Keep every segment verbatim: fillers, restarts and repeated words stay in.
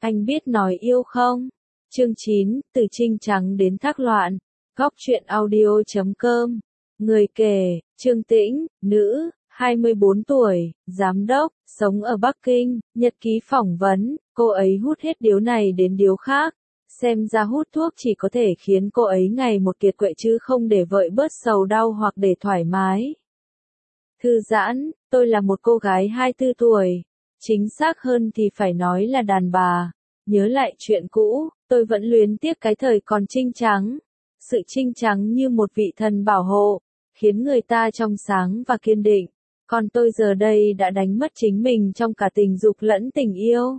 Anh biết nói yêu không? Chương chín, từ trinh trắng đến thác loạn. Góc truyện audio chấm com. Người kể, Trương Tĩnh, nữ, hai mươi bốn tuổi, giám đốc, sống ở Bắc Kinh, nhật ký phỏng vấn, cô ấy hút hết điếu này đến điếu khác. Xem ra hút thuốc chỉ có thể khiến cô ấy ngày một kiệt quệ chứ không để vợi bớt sầu đau hoặc để thoải mái. Thư giãn, tôi là một cô gái hai mươi tư tuổi. Chính xác hơn thì phải nói là đàn bà. Nhớ lại chuyện cũ, tôi vẫn luyến tiếc cái thời còn trinh trắng. Sự trinh trắng như một vị thần bảo hộ, khiến người ta trong sáng và kiên định. Còn tôi giờ đây đã đánh mất chính mình trong cả tình dục lẫn tình yêu.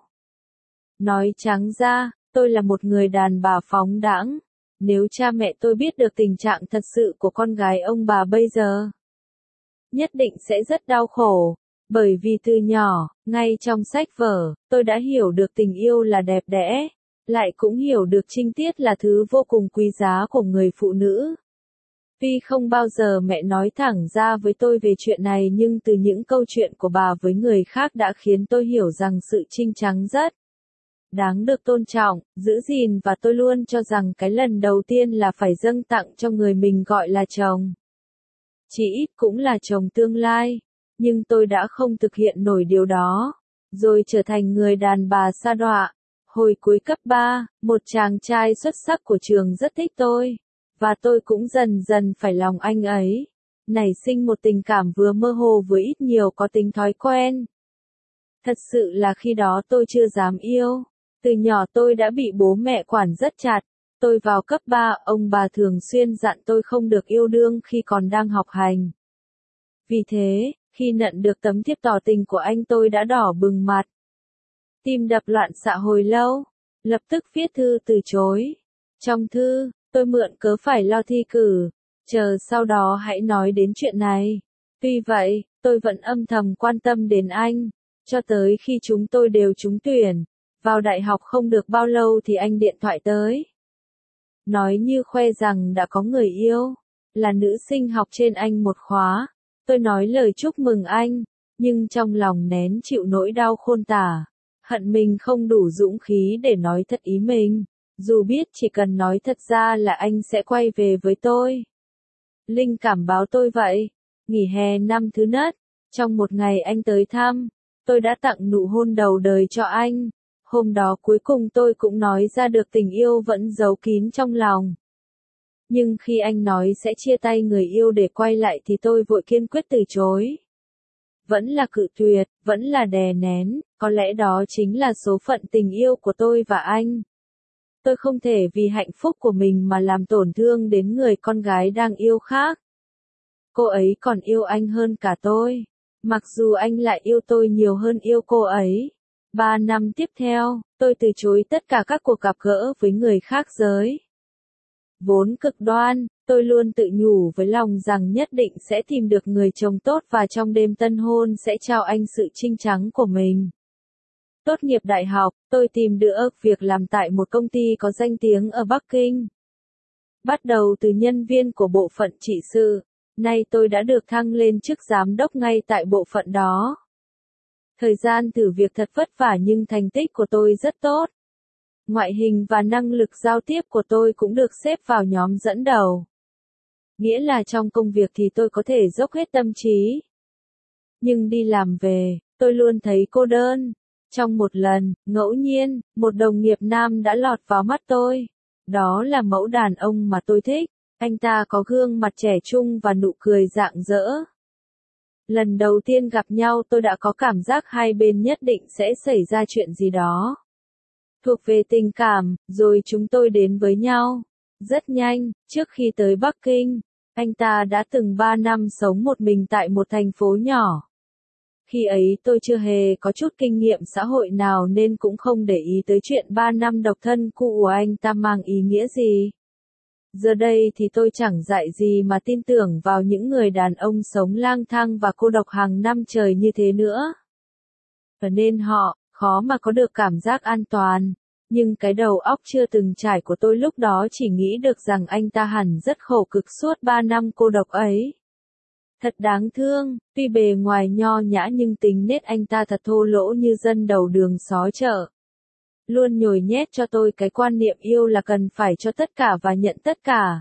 Nói trắng ra, tôi là một người đàn bà phóng đãng. Nếu cha mẹ tôi biết được tình trạng thật sự của con gái ông bà bây giờ, nhất định sẽ rất đau khổ. Bởi vì từ nhỏ, ngay trong sách vở, tôi đã hiểu được tình yêu là đẹp đẽ, lại cũng hiểu được trinh tiết là thứ vô cùng quý giá của người phụ nữ. Tuy không bao giờ mẹ nói thẳng ra với tôi về chuyện này, nhưng từ những câu chuyện của bà với người khác đã khiến tôi hiểu rằng sự trinh trắng rất đáng được tôn trọng, giữ gìn, và tôi luôn cho rằng cái lần đầu tiên là phải dâng tặng cho người mình gọi là chồng. Chỉ ít cũng là chồng tương lai. Nhưng tôi đã không thực hiện nổi điều đó, rồi trở thành người đàn bà sa đọa. Hồi cuối cấp ba, một chàng trai xuất sắc của trường rất thích tôi, và tôi cũng dần dần phải lòng anh ấy, nảy sinh một tình cảm vừa mơ hồ vừa ít nhiều có tính thói quen. Thật sự là khi đó tôi chưa dám yêu. Từ nhỏ tôi đã bị bố mẹ quản rất chặt. Tôi vào cấp ba, ông bà thường xuyên dặn tôi không được yêu đương khi còn đang học hành. Vì thế, khi nhận được tấm thiếp tỏ tình của anh, tôi đã đỏ bừng mặt. Tim đập loạn xạ hồi lâu, lập tức viết thư từ chối. Trong thư, tôi mượn cớ phải lo thi cử, chờ sau đó hãy nói đến chuyện này. Tuy vậy, tôi vẫn âm thầm quan tâm đến anh, cho tới khi chúng tôi đều trúng tuyển. Vào đại học không được bao lâu thì anh điện thoại tới. Nói như khoe rằng đã có người yêu, là nữ sinh học trên anh một khóa. Tôi nói lời chúc mừng anh, nhưng trong lòng nén chịu nỗi đau khôn tả, hận mình không đủ dũng khí để nói thật ý mình, dù biết chỉ cần nói thật ra là anh sẽ quay về với tôi. Linh cảm báo tôi vậy. Nghỉ hè năm thứ nhất, trong một ngày anh tới thăm, tôi đã tặng nụ hôn đầu đời cho anh. Hôm đó cuối cùng tôi cũng nói ra được tình yêu vẫn giấu kín trong lòng. Nhưng khi anh nói sẽ chia tay người yêu để quay lại thì tôi vội kiên quyết từ chối. Vẫn là cự tuyệt, vẫn là đè nén, có lẽ đó chính là số phận tình yêu của tôi và anh. Tôi không thể vì hạnh phúc của mình mà làm tổn thương đến người con gái đang yêu khác. Cô ấy còn yêu anh hơn cả tôi, mặc dù anh lại yêu tôi nhiều hơn yêu cô ấy. Ba năm tiếp theo, tôi từ chối tất cả các cuộc gặp gỡ với người khác giới. Vốn cực đoan, tôi luôn tự nhủ với lòng rằng nhất định sẽ tìm được người chồng tốt và trong đêm tân hôn sẽ trao anh sự trinh trắng của mình. Tốt nghiệp đại học, tôi tìm được việc làm tại một công ty có danh tiếng ở Bắc Kinh. Bắt đầu từ nhân viên của bộ phận trị sự, nay tôi đã được thăng lên chức giám đốc ngay tại bộ phận đó. Thời gian thử việc thật vất vả nhưng thành tích của tôi rất tốt. Ngoại hình và năng lực giao tiếp của tôi cũng được xếp vào nhóm dẫn đầu. Nghĩa là trong công việc thì tôi có thể dốc hết tâm trí. Nhưng đi làm về, tôi luôn thấy cô đơn. Trong một lần, ngẫu nhiên, một đồng nghiệp nam đã lọt vào mắt tôi. Đó là mẫu đàn ông mà tôi thích. Anh ta có gương mặt trẻ trung và nụ cười rạng rỡ. Lần đầu tiên gặp nhau tôi đã có cảm giác hai bên nhất định sẽ xảy ra chuyện gì đó thuộc về tình cảm, rồi chúng tôi đến với nhau. Rất nhanh, trước khi tới Bắc Kinh, anh ta đã từng ba năm sống một mình tại một thành phố nhỏ. Khi ấy tôi chưa hề có chút kinh nghiệm xã hội nào nên cũng không để ý tới chuyện ba năm độc thân cũ của anh ta mang ý nghĩa gì. Giờ đây thì tôi chẳng dại gì mà tin tưởng vào những người đàn ông sống lang thang và cô độc hàng năm trời như thế nữa. Và nên họ, khó mà có được cảm giác an toàn. Nhưng cái đầu óc chưa từng trải của tôi lúc đó chỉ nghĩ được rằng anh ta hẳn rất khổ cực suốt ba năm cô độc ấy. Thật đáng thương, tuy bề ngoài nho nhã nhưng tính nết anh ta thật thô lỗ như dân đầu đường xó chợ. luôn nhồi nhét cho tôi cái quan niệm yêu là cần phải cho tất cả và nhận tất cả.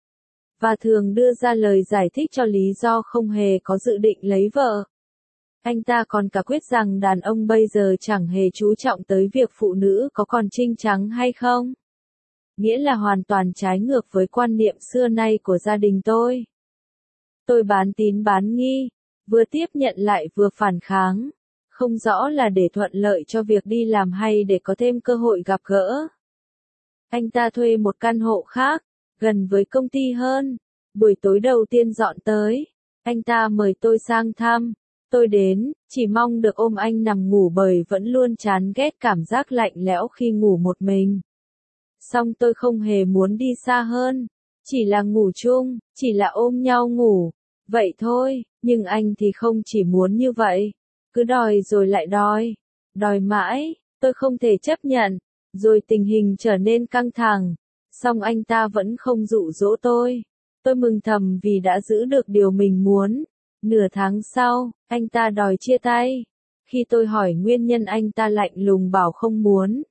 Và thường đưa ra lời giải thích cho lý do không hề có dự định lấy vợ. Anh ta còn cả quyết rằng đàn ông bây giờ chẳng hề chú trọng tới việc phụ nữ có còn trinh trắng hay không. Nghĩa là hoàn toàn trái ngược với quan niệm xưa nay của gia đình tôi. Tôi bán tín bán nghi, vừa tiếp nhận lại vừa phản kháng, không rõ là để thuận lợi cho việc đi làm hay để có thêm cơ hội gặp gỡ. Anh ta thuê một căn hộ khác, gần với công ty hơn. Buổi tối đầu tiên dọn tới, anh ta mời tôi sang thăm. Tôi đến, chỉ mong được ôm anh nằm ngủ bởi vẫn luôn chán ghét cảm giác lạnh lẽo khi ngủ một mình. Song tôi không hề muốn đi xa hơn, chỉ là ngủ chung, chỉ là ôm nhau ngủ, vậy thôi, nhưng anh thì không chỉ muốn như vậy, cứ đòi rồi lại đòi, đòi mãi, tôi không thể chấp nhận, rồi tình hình trở nên căng thẳng, song anh ta vẫn không dụ dỗ tôi. Tôi mừng thầm vì đã giữ được điều mình muốn. Nửa tháng sau, anh ta đòi chia tay. Khi tôi hỏi nguyên nhân anh ta lạnh lùng bảo không muốn.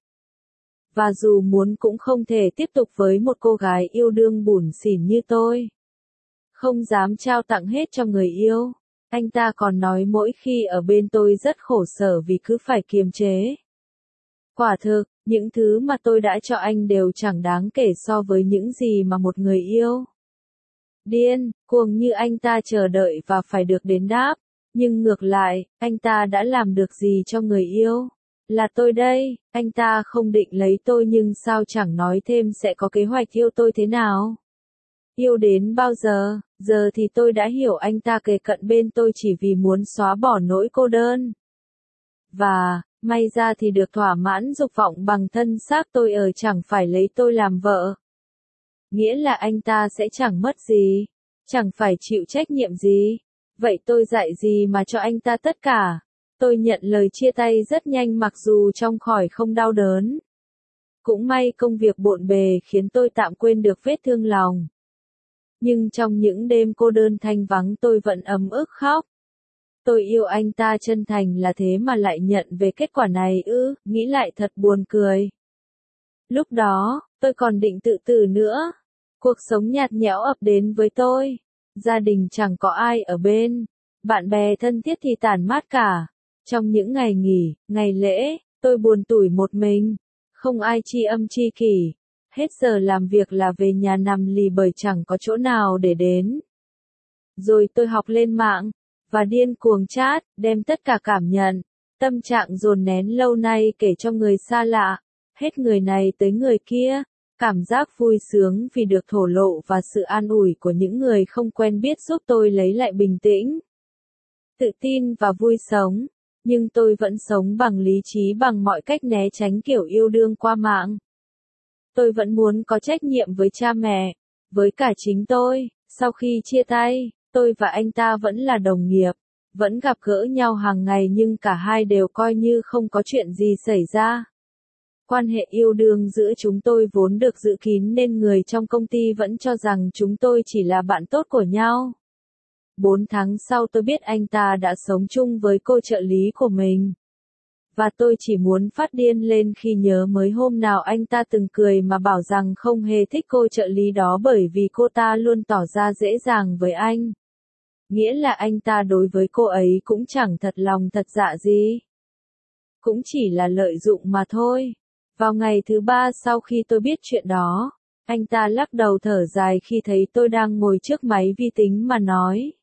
Và dù muốn cũng không thể tiếp tục với một cô gái yêu đương bủn xỉn như tôi. Không dám trao tặng hết cho người yêu. Anh ta còn nói mỗi khi ở bên tôi rất khổ sở vì cứ phải kiềm chế. Quả thực, những thứ mà tôi đã cho anh đều chẳng đáng kể so với những gì mà một người yêu. Điên, cuồng như anh ta chờ đợi và phải được đền đáp. Nhưng ngược lại, anh ta đã làm được gì cho người yêu? Là tôi đây, anh ta không định lấy tôi nhưng sao chẳng nói thêm sẽ có kế hoạch yêu tôi thế nào? Yêu đến bao giờ? Giờ thì tôi đã hiểu anh ta kề cận bên tôi chỉ vì muốn xóa bỏ nỗi cô đơn. Và, may ra thì được thỏa mãn dục vọng bằng thân xác tôi ở chẳng phải lấy tôi làm vợ. Nghĩa là anh ta sẽ chẳng mất gì, chẳng phải chịu trách nhiệm gì. Vậy tôi dạy gì mà cho anh ta tất cả? Tôi nhận lời chia tay rất nhanh mặc dù trong khỏi không đau đớn. Cũng may công việc bộn bề khiến tôi tạm quên được vết thương lòng. Nhưng trong những đêm cô đơn thanh vắng tôi vẫn ấm ức khóc. Tôi yêu anh ta chân thành là thế mà lại nhận về kết quả này ư, nghĩ lại thật buồn cười. Lúc đó, tôi còn định tự tử nữa. Cuộc sống nhạt nhẽo ập đến với tôi. Gia đình chẳng có ai ở bên. Bạn bè thân thiết thì tản mát cả. Trong những ngày nghỉ, ngày lễ, tôi buồn tủi một mình. Không ai tri âm tri kỷ. Hết giờ làm việc là về nhà nằm lì bởi chẳng có chỗ nào để đến. Rồi tôi học lên mạng, và điên cuồng chat, đem tất cả cảm nhận, tâm trạng dồn nén lâu nay kể cho người xa lạ. Hết người này tới người kia. Cảm giác vui sướng vì được thổ lộ và sự an ủi của những người không quen biết giúp tôi lấy lại bình tĩnh, tự tin và vui sống. Nhưng tôi vẫn sống bằng lý trí bằng mọi cách né tránh kiểu yêu đương qua mạng. Tôi vẫn muốn có trách nhiệm với cha mẹ, với cả chính tôi. Sau khi chia tay, tôi và anh ta vẫn là đồng nghiệp, vẫn gặp gỡ nhau hàng ngày nhưng cả hai đều coi như không có chuyện gì xảy ra. Quan hệ yêu đương giữa chúng tôi vốn được giữ kín nên người trong công ty vẫn cho rằng chúng tôi chỉ là bạn tốt của nhau. Bốn tháng sau tôi biết anh ta đã sống chung với cô trợ lý của mình. Và tôi chỉ muốn phát điên lên khi nhớ mới hôm nào anh ta từng cười mà bảo rằng không hề thích cô trợ lý đó bởi vì cô ta luôn tỏ ra dễ dàng với anh. Nghĩa là anh ta đối với cô ấy cũng chẳng thật lòng thật dạ gì. Cũng chỉ là lợi dụng mà thôi. Vào ngày thứ ba sau khi tôi biết chuyện đó, anh ta lắc đầu thở dài khi thấy tôi đang ngồi trước máy vi tính mà nói.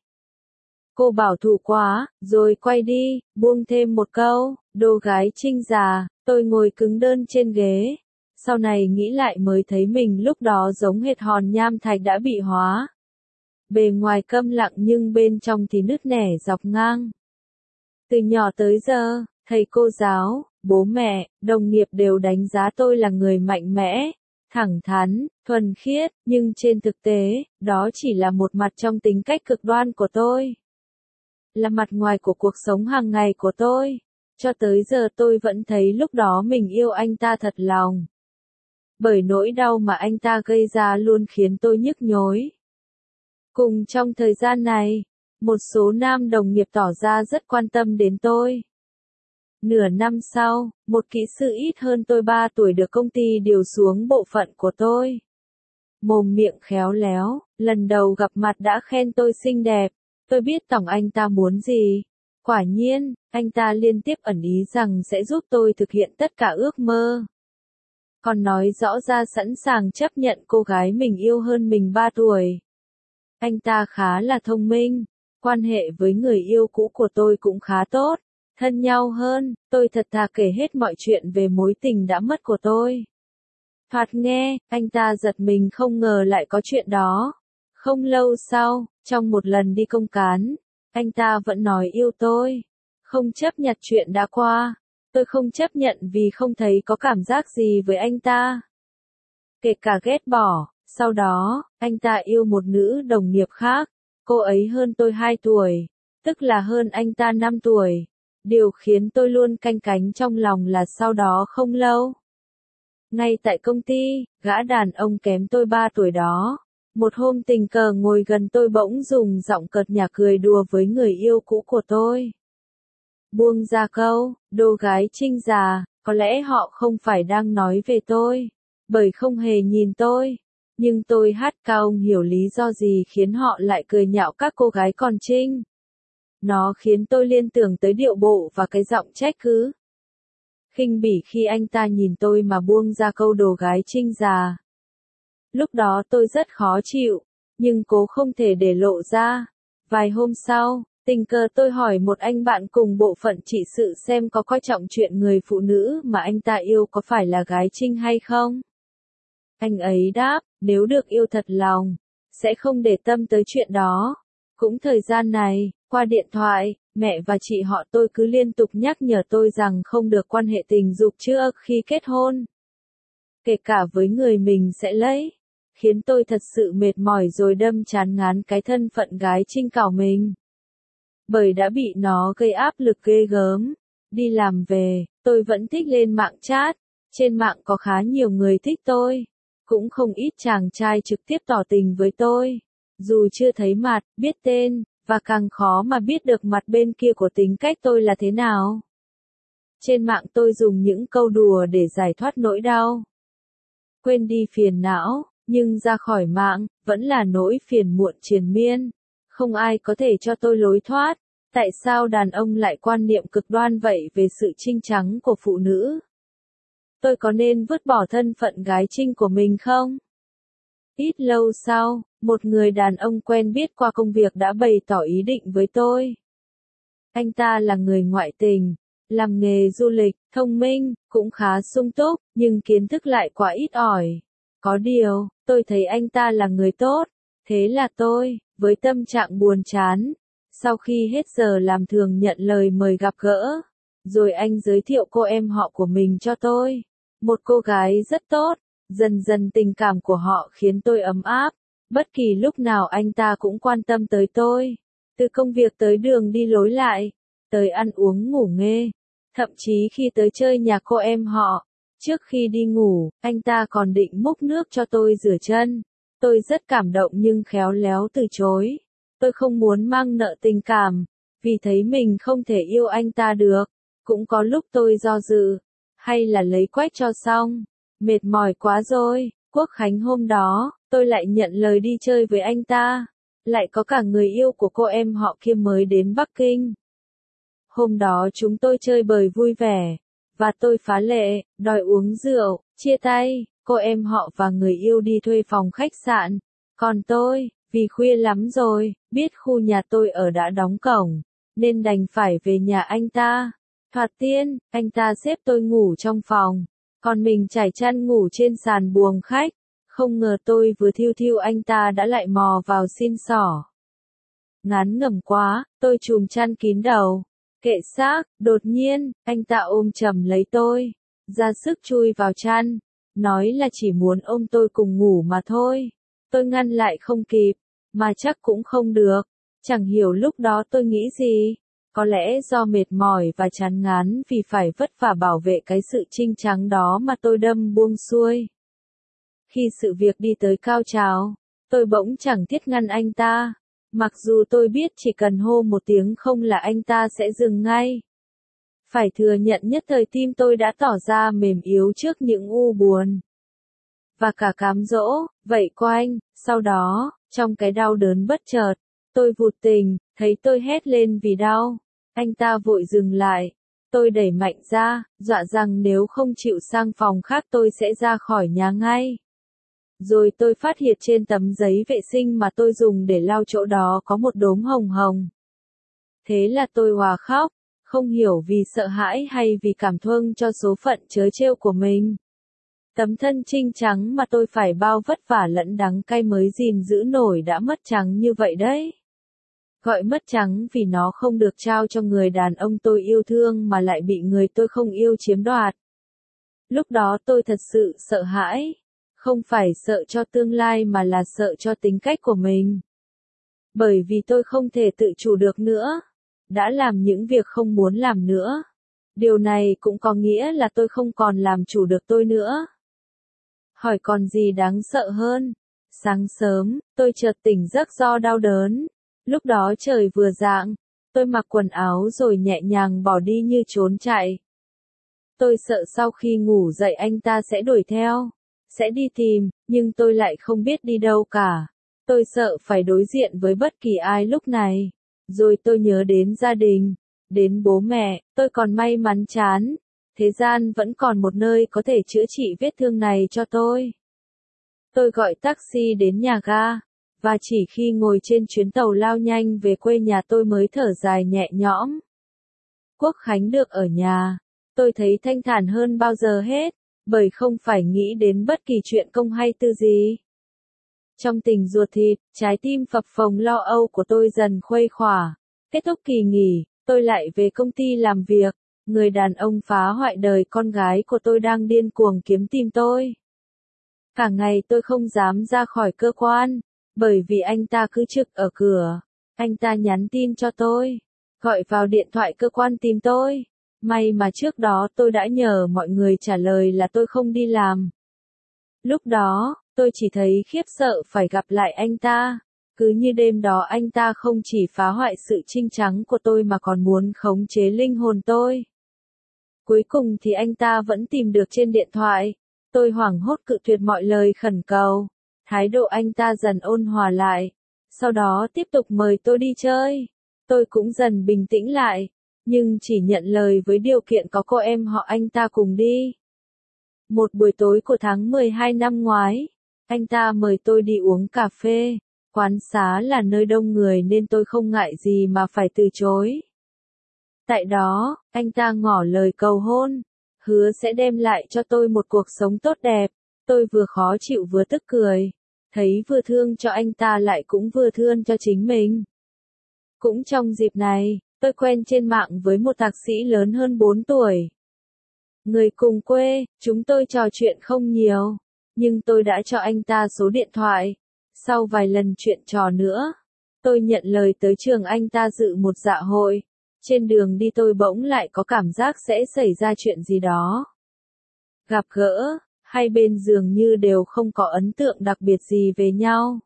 Cô bảo thủ quá, rồi quay đi, buông thêm một câu, đồ gái trinh già, tôi ngồi cứng đơn trên ghế. Sau này nghĩ lại mới thấy mình lúc đó giống hệt hòn nham thạch đã bị hóa. Bề ngoài câm lặng nhưng bên trong thì nứt nẻ dọc ngang. Từ nhỏ tới giờ, thầy cô giáo, bố mẹ, đồng nghiệp đều đánh giá tôi là người mạnh mẽ, thẳng thắn, thuần khiết, nhưng trên thực tế, đó chỉ là một mặt trong tính cách cực đoan của tôi. Là mặt ngoài của cuộc sống hàng ngày của tôi. Cho tới giờ tôi vẫn thấy lúc đó mình yêu anh ta thật lòng. Bởi nỗi đau mà anh ta gây ra luôn khiến tôi nhức nhối. Cùng trong thời gian này, một số nam đồng nghiệp tỏ ra rất quan tâm đến tôi. Nửa năm sau, một kỹ sư ít hơn tôi ba tuổi được công ty điều xuống bộ phận của tôi. Mồm miệng khéo léo, lần đầu gặp mặt đã khen tôi xinh đẹp. Tôi biết tổng anh ta muốn gì. Quả nhiên, anh ta liên tiếp ẩn ý rằng sẽ giúp tôi thực hiện tất cả ước mơ. Còn nói rõ ra sẵn sàng chấp nhận cô gái mình yêu hơn mình ba tuổi. Anh ta khá là thông minh, quan hệ với người yêu cũ của tôi cũng khá tốt, thân nhau hơn, tôi thật thà kể hết mọi chuyện về mối tình đã mất của tôi. Thoạt nghe, anh ta giật mình không ngờ lại có chuyện đó. Không lâu sau, trong một lần đi công cán, anh ta vẫn nói yêu tôi. Không chấp nhận chuyện đã qua. Tôi không chấp nhận vì không thấy có cảm giác gì với anh ta. Kể cả ghét bỏ, sau đó, anh ta yêu một nữ đồng nghiệp khác. Cô ấy hơn tôi hai tuổi, tức là hơn anh ta năm tuổi. Điều khiến tôi luôn canh cánh trong lòng là sau đó không lâu. Ngay tại công ty, gã đàn ông kém tôi ba tuổi đó. Một hôm tình cờ ngồi gần tôi bỗng dùng giọng cợt nhả cười đùa với người yêu cũ của tôi. Buông ra câu, đồ gái trinh già, có lẽ họ không phải đang nói về tôi, bởi không hề nhìn tôi. Nhưng tôi hát cao không hiểu lý do gì khiến họ lại cười nhạo các cô gái còn trinh. Nó khiến tôi liên tưởng tới điệu bộ và cái giọng trách cứ. Khinh bỉ khi anh ta nhìn tôi mà buông ra câu đồ gái trinh già. Lúc đó tôi rất khó chịu, nhưng cố không thể để lộ ra. Vài hôm sau, tình cờ tôi hỏi một anh bạn cùng bộ phận trị sự xem có coi trọng chuyện người phụ nữ mà anh ta yêu có phải là gái trinh hay không. Anh ấy đáp, nếu được yêu thật lòng, sẽ không để tâm tới chuyện đó. Cũng thời gian này, qua điện thoại, mẹ và chị họ tôi cứ liên tục nhắc nhở tôi rằng không được quan hệ tình dục trước khi kết hôn. Kể cả với người mình sẽ lấy. Khiến tôi thật sự mệt mỏi rồi đâm chán ngán cái thân phận gái trinh cảo mình. Bởi đã bị nó gây áp lực ghê gớm. Đi làm về, tôi vẫn thích lên mạng chat. Trên mạng có khá nhiều người thích tôi. Cũng không ít chàng trai trực tiếp tỏ tình với tôi. Dù chưa thấy mặt, biết tên, và càng khó mà biết được mặt bên kia của tính cách tôi là thế nào. Trên mạng tôi dùng những câu đùa để giải thoát nỗi đau. Quên đi phiền não. Nhưng ra khỏi mạng, vẫn là nỗi phiền muộn triền miên. Không ai có thể cho tôi lối thoát. Tại sao đàn ông lại quan niệm cực đoan vậy về sự trinh trắng của phụ nữ? Tôi có nên vứt bỏ thân phận gái trinh của mình không? Ít lâu sau, một người đàn ông quen biết qua công việc đã bày tỏ ý định với tôi. Anh ta là người ngoại tình, làm nghề du lịch, thông minh, cũng khá sung túc, nhưng kiến thức lại quá ít ỏi. Có điều, tôi thấy anh ta là người tốt. Thế là tôi, với tâm trạng buồn chán, sau khi hết giờ làm thường nhận lời mời gặp gỡ. Rồi anh giới thiệu cô em họ của mình cho tôi. Một cô gái rất tốt. Dần dần tình cảm của họ khiến tôi ấm áp. Bất kỳ lúc nào anh ta cũng quan tâm tới tôi. Từ công việc tới đường đi lối lại, tới ăn uống ngủ nghê. Thậm chí khi tới chơi nhà cô em họ. Trước khi đi ngủ, anh ta còn định múc nước cho tôi rửa chân. Tôi rất cảm động nhưng khéo léo từ chối. Tôi không muốn mang nợ tình cảm, vì thấy mình không thể yêu anh ta được. Cũng có lúc tôi do dự, hay là lấy quách cho xong. Mệt mỏi quá rồi. Quốc khánh hôm đó, tôi lại nhận lời đi chơi với anh ta. Lại có cả người yêu của cô em họ kia mới đến Bắc Kinh. Hôm đó chúng tôi chơi bời vui vẻ. Và tôi phá lệ, đòi uống rượu, chia tay, cô em họ và người yêu đi thuê phòng khách sạn. Còn tôi, vì khuya lắm rồi, biết khu nhà tôi ở đã đóng cổng, nên đành phải về nhà anh ta. Thoạt tiên, anh ta xếp tôi ngủ trong phòng, còn mình trải chăn ngủ trên sàn buồng khách. Không ngờ tôi vừa thiêu thiêu anh ta đã lại mò vào xin xỏ. Ngán ngẩm quá, tôi trùm chăn kín đầu. Kệ xác, đột nhiên, anh ta ôm chầm lấy tôi, ra sức chui vào chăn, nói là chỉ muốn ôm tôi cùng ngủ mà thôi. Tôi ngăn lại không kịp, mà chắc cũng không được. Chẳng hiểu lúc đó tôi nghĩ gì. Có lẽ do mệt mỏi và chán ngán vì phải vất vả bảo vệ cái sự trinh trắng đó mà tôi đâm buông xuôi. Khi sự việc đi tới cao trào, tôi bỗng chẳng thiết ngăn anh ta. Mặc dù tôi biết chỉ cần hô một tiếng không là anh ta sẽ dừng ngay. Phải thừa nhận nhất thời tim tôi đã tỏ ra mềm yếu trước những u buồn và cả cám dỗ, vậy quanh, sau đó, trong cái đau đớn bất chợt, tôi vụt tỉnh, thấy tôi hét lên vì đau. Anh ta vội dừng lại. Tôi đẩy mạnh ra, dọa rằng nếu không chịu sang phòng khác tôi sẽ ra khỏi nhà ngay. Rồi tôi phát hiện trên tấm giấy vệ sinh mà tôi dùng để lau chỗ đó có một đốm hồng hồng. Thế là tôi òa khóc, không hiểu vì sợ hãi hay vì cảm thương cho số phận trớ trêu của mình. Tấm thân trinh trắng mà tôi phải bao vất vả lẫn đắng cay mới gìn giữ nổi đã mất trắng như vậy đấy. Gọi mất trắng vì nó không được trao cho người đàn ông tôi yêu thương mà lại bị người tôi không yêu chiếm đoạt. Lúc đó tôi thật sự sợ hãi, không phải sợ cho tương lai mà là sợ cho tính cách của mình. Bởi vì tôi không thể tự chủ được nữa, đã làm những việc không muốn làm nữa. Điều này cũng có nghĩa là tôi không còn làm chủ được tôi nữa. Hỏi còn gì đáng sợ hơn? Sáng sớm, tôi chợt tỉnh giấc do đau đớn. Lúc đó trời vừa rạng, tôi mặc quần áo rồi nhẹ nhàng bỏ đi như trốn chạy. Tôi sợ sau khi ngủ dậy anh ta sẽ đuổi theo, sẽ đi tìm, nhưng tôi lại không biết đi đâu cả. Tôi sợ phải đối diện với bất kỳ ai lúc này. Rồi tôi nhớ đến gia đình, đến bố mẹ, tôi còn may mắn chán. Thế gian vẫn còn một nơi có thể chữa trị vết thương này cho tôi. Tôi gọi taxi đến nhà ga, và chỉ khi ngồi trên chuyến tàu lao nhanh về quê nhà tôi mới thở dài nhẹ nhõm. Quốc Khánh được ở nhà, tôi thấy thanh thản hơn bao giờ hết, bởi không phải nghĩ đến bất kỳ chuyện công hay tư gì. Trong tình ruột thịt, trái tim phập phồng lo âu của tôi dần khuây khỏa. Kết thúc kỳ nghỉ, tôi lại về công ty làm việc. Người đàn ông phá hoại đời con gái của tôi đang điên cuồng kiếm tìm tôi. Cả ngày tôi không dám ra khỏi cơ quan, bởi vì anh ta cứ trực ở cửa. Anh ta nhắn tin cho tôi, gọi vào điện thoại cơ quan tìm tôi. May mà trước đó tôi đã nhờ mọi người trả lời là tôi không đi làm. Lúc đó, tôi chỉ thấy khiếp sợ phải gặp lại anh ta. Cứ như đêm đó anh ta không chỉ phá hoại sự trinh trắng của tôi mà còn muốn khống chế linh hồn tôi. Cuối cùng thì anh ta vẫn tìm được trên điện thoại. Tôi hoảng hốt cự tuyệt mọi lời khẩn cầu. Thái độ anh ta dần ôn hòa lại. Sau đó tiếp tục mời tôi đi chơi. Tôi cũng dần bình tĩnh lại. Nhưng chỉ nhận lời với điều kiện có cô em họ anh ta cùng đi. Một buổi tối của tháng mười hai năm ngoái, anh ta mời tôi đi uống cà phê. Quán xá là nơi đông người nên tôi không ngại gì mà phải từ chối. Tại đó, anh ta ngỏ lời cầu hôn, hứa sẽ đem lại cho tôi một cuộc sống tốt đẹp. Tôi vừa khó chịu vừa tức cười, thấy vừa thương cho anh ta lại cũng vừa thương cho chính mình. Cũng trong dịp này, tôi quen trên mạng với một thạc sĩ lớn hơn bốn tuổi. Người cùng quê, chúng tôi trò chuyện không nhiều, nhưng tôi đã cho anh ta số điện thoại. Sau vài lần chuyện trò nữa, tôi nhận lời tới trường anh ta dự một dạ hội. Trên đường đi tôi bỗng lại có cảm giác sẽ xảy ra chuyện gì đó. Gặp gỡ, hai bên dường như đều không có ấn tượng đặc biệt gì về nhau.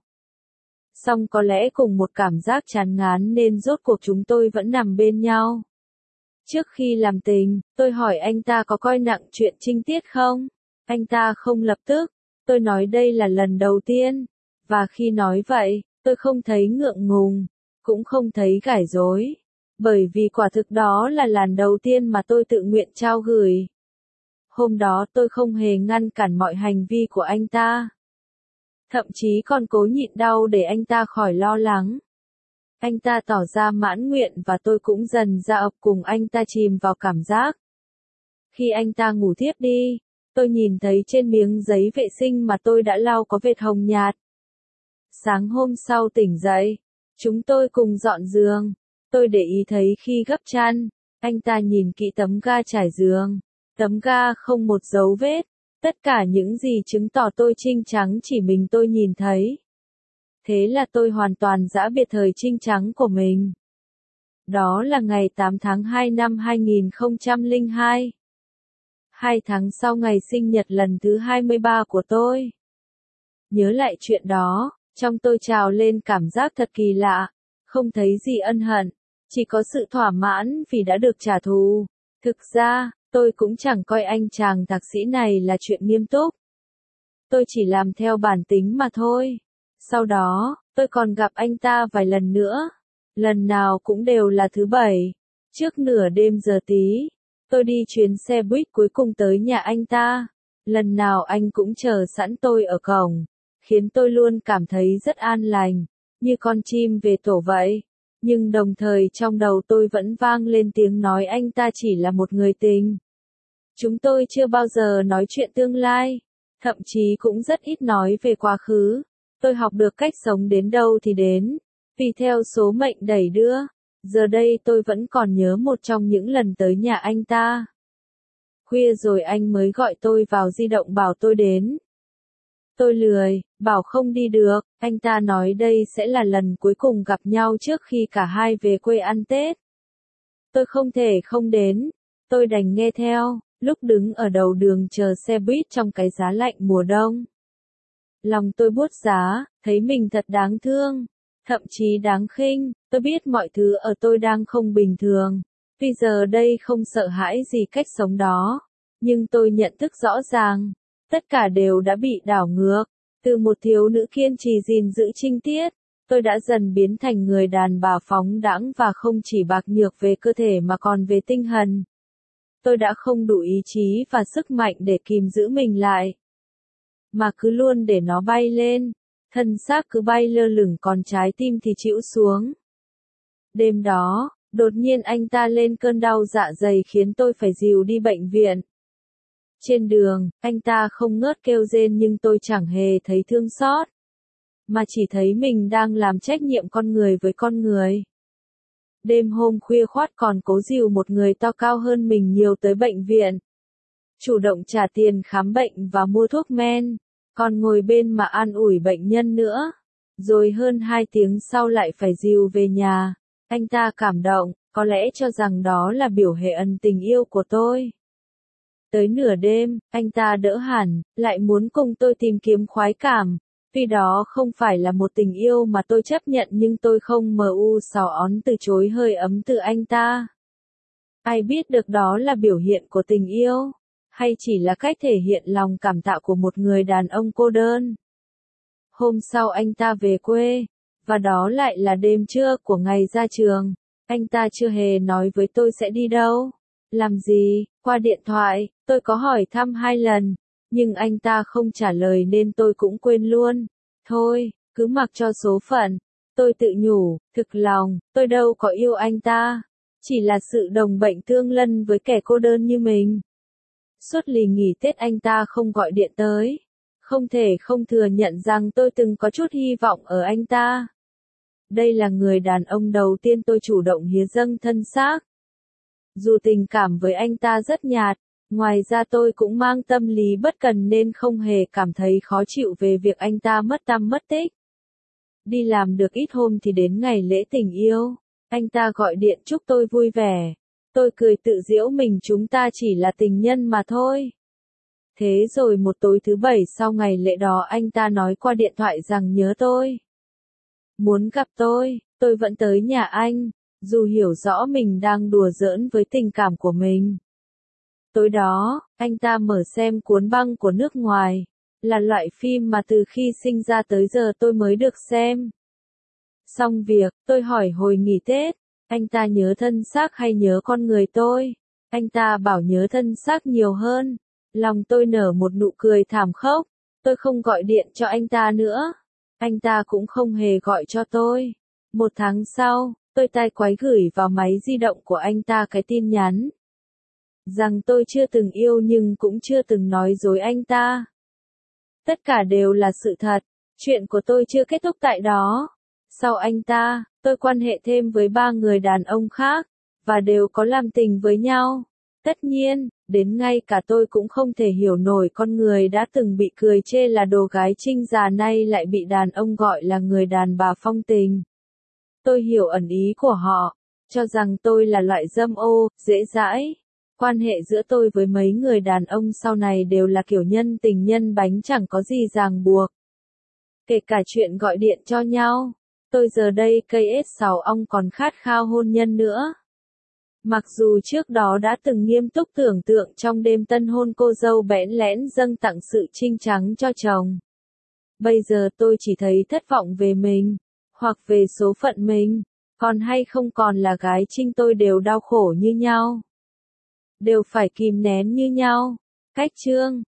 Song có lẽ cùng một cảm giác chán ngán nên rốt cuộc chúng tôi vẫn nằm bên nhau. Trước khi làm tình, tôi hỏi anh ta có coi nặng chuyện trinh tiết không? Anh ta không lập tức. Tôi nói đây là lần đầu tiên. Và khi nói vậy, tôi không thấy ngượng ngùng, cũng không thấy gải rối. Bởi vì quả thực đó là lần đầu tiên mà tôi tự nguyện trao gửi. Hôm đó tôi không hề ngăn cản mọi hành vi của anh ta. Thậm chí còn cố nhịn đau để anh ta khỏi lo lắng. Anh ta tỏ ra mãn nguyện và tôi cũng dần ra ập cùng anh ta chìm vào cảm giác. Khi anh ta ngủ thiếp đi, tôi nhìn thấy trên miếng giấy vệ sinh mà tôi đã lau có vệt hồng nhạt. Sáng hôm sau tỉnh dậy, chúng tôi cùng dọn giường. Tôi để ý thấy khi gấp chăn, anh ta nhìn kỹ tấm ga trải giường. Tấm ga không một dấu vết. Tất cả những gì chứng tỏ tôi trinh trắng chỉ mình tôi nhìn thấy. Thế là tôi hoàn toàn giã biệt thời trinh trắng của mình. Đó là ngày tám tháng hai năm hai nghìn không trăm lẻ hai. Hai tháng sau ngày sinh nhật lần thứ hai mươi ba của tôi. Nhớ lại chuyện đó, trong tôi trào lên cảm giác thật kỳ lạ. Không thấy gì ân hận, chỉ có sự thỏa mãn vì đã được trả thù. Thực ra, tôi cũng chẳng coi anh chàng thạc sĩ này là chuyện nghiêm túc. Tôi chỉ làm theo bản tính mà thôi. Sau đó, tôi còn gặp anh ta vài lần nữa. Lần nào cũng đều là thứ bảy. Trước nửa đêm giờ tí, tôi đi chuyến xe buýt cuối cùng tới nhà anh ta. Lần nào anh cũng chờ sẵn tôi ở cổng, khiến tôi luôn cảm thấy rất an lành, như con chim về tổ vậy. Nhưng đồng thời trong đầu tôi vẫn vang lên tiếng nói anh ta chỉ là một người tình. Chúng tôi chưa bao giờ nói chuyện tương lai, thậm chí cũng rất ít nói về quá khứ. Tôi học được cách sống đến đâu thì đến, vì theo số mệnh đẩy đưa. Giờ đây tôi vẫn còn nhớ một trong những lần tới nhà anh ta. Khuya rồi anh mới gọi tôi vào di động bảo tôi đến. Tôi lười, bảo không đi được, anh ta nói đây sẽ là lần cuối cùng gặp nhau trước khi cả hai về quê ăn Tết. Tôi không thể không đến, tôi đành nghe theo, lúc đứng ở đầu đường chờ xe buýt trong cái giá lạnh mùa đông. Lòng tôi buốt giá, thấy mình thật đáng thương, thậm chí đáng khinh, tôi biết mọi thứ ở tôi đang không bình thường. Vì giờ đây không sợ hãi gì cách sống đó, nhưng tôi nhận thức rõ ràng, tất cả đều đã bị đảo ngược. Từ một thiếu nữ kiên trì gìn giữ trinh tiết, tôi đã dần biến thành người đàn bà phóng đãng và không chỉ bạc nhược về cơ thể mà còn về tinh thần. Tôi đã không đủ ý chí và sức mạnh để kìm giữ mình lại, mà cứ luôn để nó bay lên, thân xác cứ bay lơ lửng còn trái tim thì chịu xuống. Đêm đó, đột nhiên anh ta lên cơn đau dạ dày khiến tôi phải dìu đi bệnh viện. Trên đường, anh ta không ngớt kêu rên nhưng tôi chẳng hề thấy thương xót, mà chỉ thấy mình đang làm trách nhiệm con người với con người. Đêm hôm khuya khoắt còn cố dìu một người to cao hơn mình nhiều tới bệnh viện. Chủ động trả tiền khám bệnh và mua thuốc men, còn ngồi bên mà an ủi bệnh nhân nữa. Rồi hơn hai tiếng sau lại phải dìu về nhà. Anh ta cảm động, có lẽ cho rằng đó là biểu hệ ân tình yêu của tôi. Tới nửa đêm, anh ta đỡ hẳn, lại muốn cùng tôi tìm kiếm khoái cảm. Vì đó không phải là một tình yêu mà tôi chấp nhận nhưng tôi không mờ u xào ón từ chối hơi ấm từ anh ta. Ai biết được đó là biểu hiện của tình yêu, hay chỉ là cách thể hiện lòng cảm tạ của một người đàn ông cô đơn. Hôm sau anh ta về quê, và đó lại là đêm trưa của ngày ra trường. Anh ta chưa hề nói với tôi sẽ đi đâu, làm gì. Qua điện thoại, tôi có hỏi thăm hai lần, nhưng anh ta không trả lời nên tôi cũng quên luôn. Thôi, cứ mặc cho số phận. Tôi tự nhủ, thực lòng, tôi đâu có yêu anh ta, chỉ là sự đồng bệnh tương lân với kẻ cô đơn như mình. Suốt lì nghỉ Tết anh ta không gọi điện tới. Không thể không thừa nhận rằng tôi từng có chút hy vọng ở anh ta. Đây là người đàn ông đầu tiên tôi chủ động hiến dâng thân xác. Dù tình cảm với anh ta rất nhạt, ngoài ra tôi cũng mang tâm lý bất cần nên không hề cảm thấy khó chịu về việc anh ta mất tăm mất tích. Đi làm được ít hôm thì đến ngày lễ tình yêu, anh ta gọi điện chúc tôi vui vẻ. Tôi cười tự giễu mình chúng ta chỉ là tình nhân mà thôi. Thế rồi một tối thứ bảy sau ngày lễ đó anh ta nói qua điện thoại rằng nhớ tôi. Muốn gặp tôi, tôi vẫn tới nhà anh, dù hiểu rõ mình đang đùa giỡn với tình cảm của mình. Tối đó, anh ta mở xem Cuốn băng của nước ngoài, là loại phim mà từ khi sinh ra tới giờ tôi mới được xem. Xong việc, tôi hỏi hồi nghỉ Tết, anh ta nhớ thân xác hay nhớ con người tôi? Anh ta bảo nhớ thân xác nhiều hơn. Lòng tôi nở một nụ cười thảm khốc. Tôi không gọi điện cho anh ta nữa. Anh ta cũng không hề gọi cho tôi. Một tháng sau, tôi tai quái gửi vào máy di động của anh ta cái tin nhắn rằng tôi chưa từng yêu nhưng cũng chưa từng nói dối anh ta. Tất cả đều là sự thật. Chuyện của tôi chưa kết thúc tại đó. Sau anh ta, tôi quan hệ thêm với ba người đàn ông khác, và đều có làm tình với nhau. Tất nhiên, đến ngay cả tôi cũng không thể hiểu nổi con người đã từng bị cười chê là đồ gái trinh già nay lại bị đàn ông gọi là người đàn bà phong tình. Tôi hiểu ẩn ý của họ, cho rằng tôi là loại dâm ô, dễ dãi. Quan hệ giữa tôi với mấy người đàn ông sau này đều là kiểu nhân tình nhân bánh chẳng có gì ràng buộc. Kể cả chuyện gọi điện cho nhau. Tôi giờ đây cây ét sáu ong còn khát khao hôn nhân nữa. Mặc dù trước đó đã từng nghiêm túc tưởng tượng trong đêm tân hôn cô dâu bẽn lẽn dâng tặng sự trinh trắng cho chồng. Bây giờ tôi chỉ thấy thất vọng về mình, hoặc về số phận mình, còn hay không còn là gái Trinh tôi đều đau khổ như nhau. Đều phải kìm nén như nhau. Cách chương